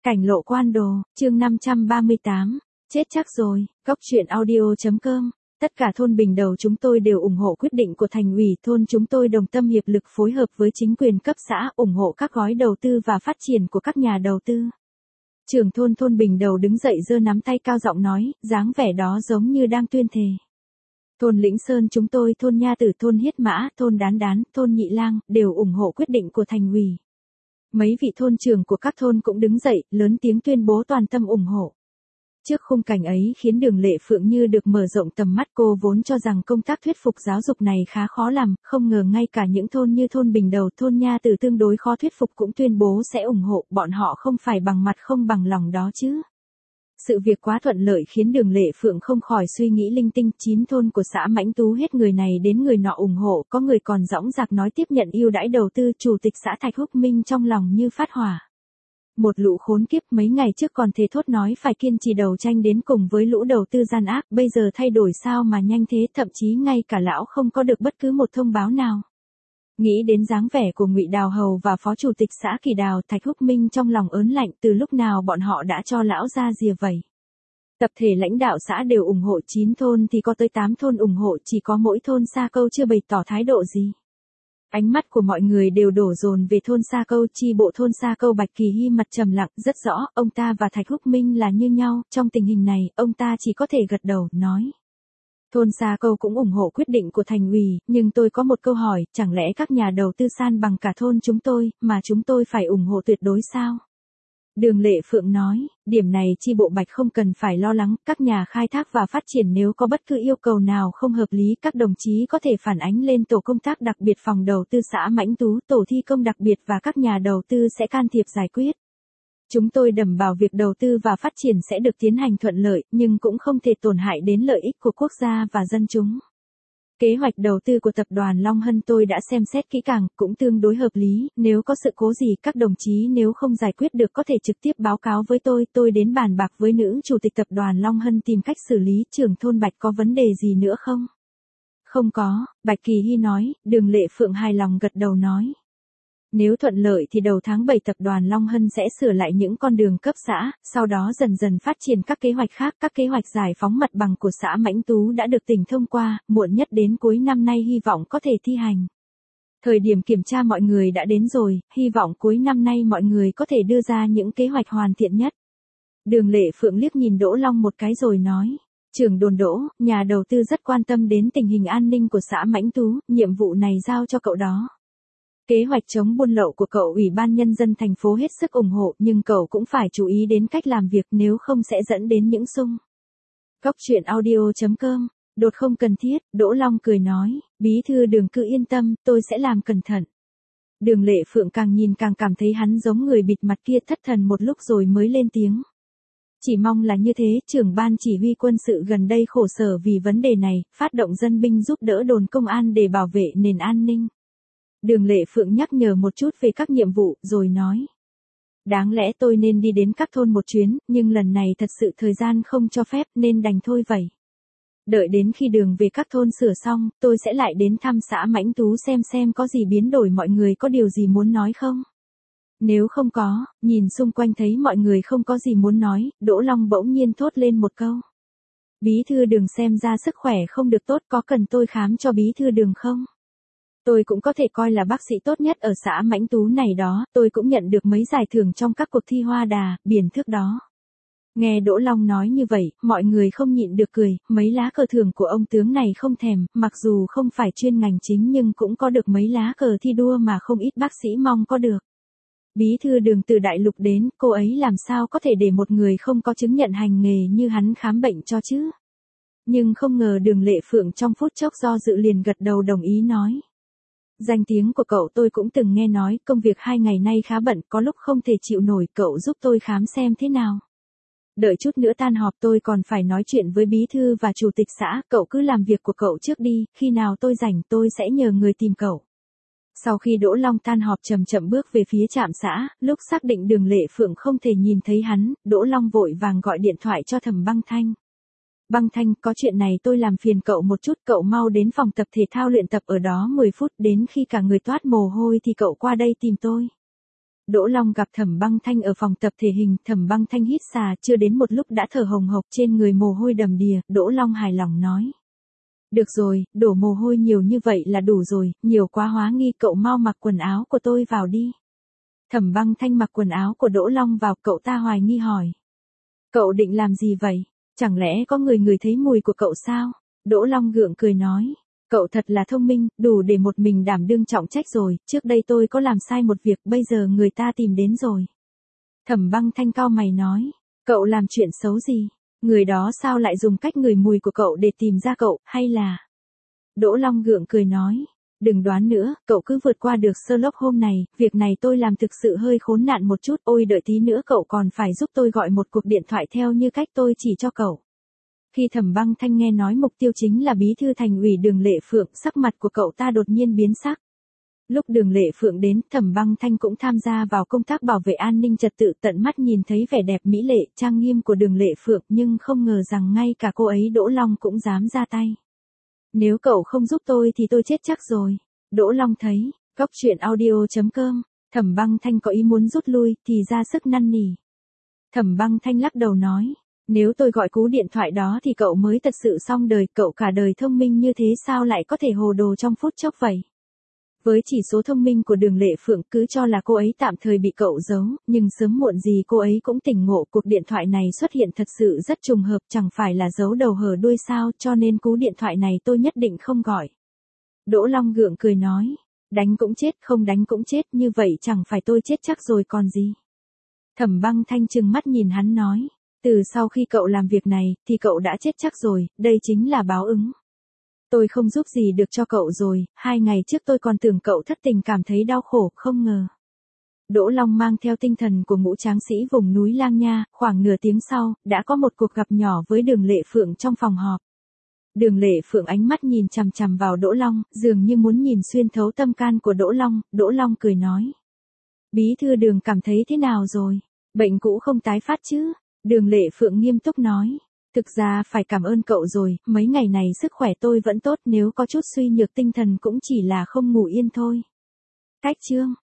Cảnh lộ quan đồ, chương 538, chết chắc rồi, góc truyện audio.com. Tất cả thôn Bình Đầu chúng tôi đều ủng hộ quyết định của thành ủy thôn chúng tôi đồng tâm hiệp lực phối hợp với chính quyền cấp xã ủng hộ các gói đầu tư và phát triển của các nhà đầu tư. Trưởng thôn Bình Đầu đứng dậy giơ nắm tay cao giọng nói, dáng vẻ đó giống như đang tuyên thề. Thôn Lĩnh Sơn chúng tôi, thôn Nha Tử, thôn Hiết Mã, thôn Đán Đán, thôn Nhị Lang đều ủng hộ quyết định của thành ủy. Mấy vị thôn trưởng của các thôn cũng đứng dậy, lớn tiếng tuyên bố toàn tâm ủng hộ. Trước khung cảnh ấy khiến Đường Lệ Phượng như được mở rộng tầm mắt, cô vốn cho rằng công tác thuyết phục giáo dục này khá khó làm, không ngờ ngay cả những thôn như thôn Bình Đầu, thôn Nha Tử tương đối khó thuyết phục cũng tuyên bố sẽ ủng hộ, bọn họ không phải bằng mặt không bằng lòng đó chứ. Sự việc quá thuận lợi khiến Đường Lệ Phượng không khỏi suy nghĩ linh tinh, 9 thôn của xã Mãnh Tú hết người này đến người nọ ủng hộ, có người còn dõng dạc nói tiếp nhận ưu đãi đầu tư, chủ tịch xã Thạch Húc Minh trong lòng như phát hỏa. Một lũ khốn kiếp mấy ngày trước còn thề thốt nói phải kiên trì đấu tranh đến cùng với lũ đầu tư gian ác, bây giờ thay đổi sao mà nhanh thế, thậm chí ngay cả lão không có được bất cứ một thông báo nào. Nghĩ đến dáng vẻ của Ngụy Đào Hầu và phó chủ tịch xã Kỳ Đào, Thạch Húc Minh trong lòng ớn lạnh, từ lúc nào bọn họ đã cho lão ra rìa vậy. Tập thể lãnh đạo xã đều ủng hộ, 9 thôn thì có tới 8 thôn ủng hộ, chỉ có mỗi thôn Sa Câu chưa bày tỏ thái độ gì. Ánh mắt của mọi người đều đổ dồn về thôn Sa Câu, chi bộ thôn Sa Câu Bạch Kỳ Hy mặt trầm lặng, rất rõ, ông ta và Thạch Húc Minh là như nhau, trong tình hình này, ông ta chỉ có thể gật đầu, nói. Thôn Sa Câu cũng ủng hộ quyết định của thành ủy, nhưng tôi có một câu hỏi, chẳng lẽ các nhà đầu tư san bằng cả thôn chúng tôi, mà chúng tôi phải ủng hộ tuyệt đối sao? Đường Lệ Phượng nói, điểm này chi bộ Bạch không cần phải lo lắng, các nhà khai thác và phát triển nếu có bất cứ yêu cầu nào không hợp lý, các đồng chí có thể phản ánh lên tổ công tác đặc biệt phòng đầu tư xã Mãnh Tú, tổ thi công đặc biệt và các nhà đầu tư sẽ can thiệp giải quyết. Chúng tôi đảm bảo việc đầu tư và phát triển sẽ được tiến hành thuận lợi, nhưng cũng không thể tổn hại đến lợi ích của quốc gia và dân chúng. Kế hoạch đầu tư của tập đoàn Long Hân tôi đã xem xét kỹ càng, cũng tương đối hợp lý, nếu có sự cố gì các đồng chí nếu không giải quyết được có thể trực tiếp báo cáo với tôi đến bàn bạc với nữ chủ tịch tập đoàn Long Hân tìm cách xử lý. Trưởng thôn Bạch có vấn đề gì nữa không? Không có, Bạch Kỳ Hy nói. Đường Lệ Phượng hài lòng gật đầu nói. Nếu thuận lợi thì đầu tháng 7 tập đoàn Long Hân sẽ sửa lại những con đường cấp xã, sau đó dần dần phát triển các kế hoạch khác. Các kế hoạch giải phóng mặt bằng của xã Mãnh Tú đã được tỉnh thông qua, muộn nhất đến cuối năm nay hy vọng có thể thi hành. Thời điểm kiểm tra mọi người đã đến rồi, hy vọng cuối năm nay mọi người có thể đưa ra những kế hoạch hoàn thiện nhất. Đường Lệ Phượng liếc nhìn Đỗ Long một cái rồi nói. Trưởng đồn Đỗ, nhà đầu tư rất quan tâm đến tình hình an ninh của xã Mãnh Tú, nhiệm vụ này giao cho cậu đó. Kế hoạch chống buôn lậu của cậu Ủy ban Nhân dân thành phố hết sức ủng hộ, nhưng cậu cũng phải chú ý đến cách làm việc, nếu không sẽ dẫn đến những xung. Góc truyện audio.com. Đột không cần thiết, Đỗ Long cười nói, bí thư Đường cứ yên tâm, tôi sẽ làm cẩn thận. Đường Lệ Phượng càng nhìn càng cảm thấy hắn giống người bịt mặt kia, thất thần một lúc rồi mới lên tiếng. Chỉ mong là như thế, trưởng ban chỉ huy quân sự gần đây khổ sở vì vấn đề này, phát động dân binh giúp đỡ đồn công an để bảo vệ nền an ninh. Đường Lệ Phượng nhắc nhở một chút về các nhiệm vụ, rồi nói. Đáng lẽ tôi nên đi đến các thôn một chuyến, nhưng lần này thật sự thời gian không cho phép nên đành thôi vậy. Đợi đến khi đường về các thôn sửa xong, tôi sẽ lại đến thăm xã Mãnh Tú xem có gì biến đổi, mọi người có điều gì muốn nói không? Nếu không có, nhìn xung quanh thấy mọi người không có gì muốn nói, Đỗ Long bỗng nhiên thốt lên một câu. Bí thư Đường xem ra sức khỏe không được tốt, có cần tôi khám cho bí thư Đường không? Tôi cũng có thể coi là bác sĩ tốt nhất ở xã Mãnh Tú này đó, tôi cũng nhận được mấy giải thưởng trong các cuộc thi hoa đà, biển thước đó. Nghe Đỗ Long nói như vậy, mọi người không nhịn được cười, mấy lá cờ thưởng của ông tướng này không thèm, mặc dù không phải chuyên ngành chính nhưng cũng có được mấy lá cờ thi đua mà không ít bác sĩ mong có được. Bí thư Đường từ đại lục đến, cô ấy làm sao có thể để một người không có chứng nhận hành nghề như hắn khám bệnh cho chứ? Nhưng không ngờ Đường Lệ Phượng trong phút chốc do dự liền gật đầu đồng ý nói. Danh tiếng của cậu tôi cũng từng nghe nói, công việc 2 ngày nay khá bận, có lúc không thể chịu nổi, cậu giúp tôi khám xem thế nào. Đợi chút nữa tan họp tôi còn phải nói chuyện với bí thư và chủ tịch xã, cậu cứ làm việc của cậu trước đi, khi nào tôi rảnh tôi sẽ nhờ người tìm cậu. Sau khi Đỗ Long tan họp chậm chậm bước về phía trạm xã, lúc xác định Đường Lệ Phượng không thể nhìn thấy hắn, Đỗ Long vội vàng gọi điện thoại cho Thẩm Băng Thanh. Băng Thanh, có chuyện này tôi làm phiền cậu một chút, cậu mau đến phòng tập thể thao luyện tập ở đó 10 phút, đến khi cả người toát mồ hôi thì cậu qua đây tìm tôi. Đỗ Long gặp Thẩm Băng Thanh ở phòng tập thể hình, Thẩm Băng Thanh hít xà, chưa đến một lúc đã thở hồng hộc, trên người mồ hôi đầm đìa, Đỗ Long hài lòng nói. Được rồi, đổ mồ hôi nhiều như vậy là đủ rồi, nhiều quá hóa nghi, cậu mau mặc quần áo của tôi vào đi. Thẩm Băng Thanh mặc quần áo của Đỗ Long vào, cậu ta hoài nghi hỏi. Cậu định làm gì vậy? Chẳng lẽ có người thấy mùi của cậu sao? Đỗ Long gượng cười nói. Cậu thật là thông minh, đủ để một mình đảm đương trọng trách rồi, trước đây tôi có làm sai một việc, bây giờ người ta tìm đến rồi. Thẩm Băng Thanh cau mày nói. Cậu làm chuyện xấu gì? Người đó sao lại dùng cách ngửi mùi của cậu để tìm ra cậu, hay là... Đỗ Long gượng cười nói. Đừng đoán nữa, cậu cứ vượt qua được Sherlock hôm này, việc này tôi làm thực sự hơi khốn nạn một chút, ôi đợi tí nữa cậu còn phải giúp tôi gọi một cuộc điện thoại theo như cách tôi chỉ cho cậu. Khi Thẩm Băng Thanh nghe nói mục tiêu chính là bí thư thành ủy Đường Lệ Phượng, sắc mặt của cậu ta đột nhiên biến sắc. Lúc Đường Lệ Phượng đến, Thẩm Băng Thanh cũng tham gia vào công tác bảo vệ an ninh trật tự, tận mắt nhìn thấy vẻ đẹp mỹ lệ, trang nghiêm của Đường Lệ Phượng, nhưng không ngờ rằng ngay cả cô ấy Đỗ Long cũng dám ra tay. Nếu cậu không giúp tôi thì tôi chết chắc rồi. Đỗ Long thấy, góc truyện audio.com, Thẩm Băng Thanh có ý muốn rút lui, thì ra sức năn nỉ. Thẩm Băng Thanh lắc đầu nói, nếu tôi gọi cú điện thoại đó thì cậu mới thật sự xong đời, cậu cả đời thông minh như thế sao lại có thể hồ đồ trong phút chốc vậy? Với chỉ số thông minh của Đường Lệ Phượng, cứ cho là cô ấy tạm thời bị cậu giấu, nhưng sớm muộn gì cô ấy cũng tỉnh ngộ, cuộc điện thoại này xuất hiện thật sự rất trùng hợp, chẳng phải là giấu đầu hở đuôi sao, cho nên cú điện thoại này tôi nhất định không gọi. Đỗ Long gượng cười nói, đánh cũng chết, không đánh cũng chết, như vậy chẳng phải tôi chết chắc rồi còn gì. Thẩm Băng Thanh trừng mắt nhìn hắn nói, từ sau khi cậu làm việc này, thì cậu đã chết chắc rồi, đây chính là báo ứng. Tôi không giúp gì được cho cậu rồi, 2 ngày trước tôi còn tưởng cậu thất tình cảm thấy đau khổ, không ngờ. Đỗ Long mang theo tinh thần của ngũ tráng sĩ vùng núi Lang Nha, khoảng nửa tiếng sau, đã có một cuộc gặp nhỏ với Đường Lệ Phượng trong phòng họp. Đường Lệ Phượng ánh mắt nhìn chằm chằm vào Đỗ Long, dường như muốn nhìn xuyên thấu tâm can của Đỗ Long cười nói. Bí thư Đường cảm thấy thế nào rồi? Bệnh cũ không tái phát chứ? Đường Lệ Phượng nghiêm túc nói. Thực ra phải cảm ơn cậu rồi, mấy ngày này sức khỏe tôi vẫn tốt, nếu có chút suy nhược tinh thần cũng chỉ là không ngủ yên thôi. Cách chương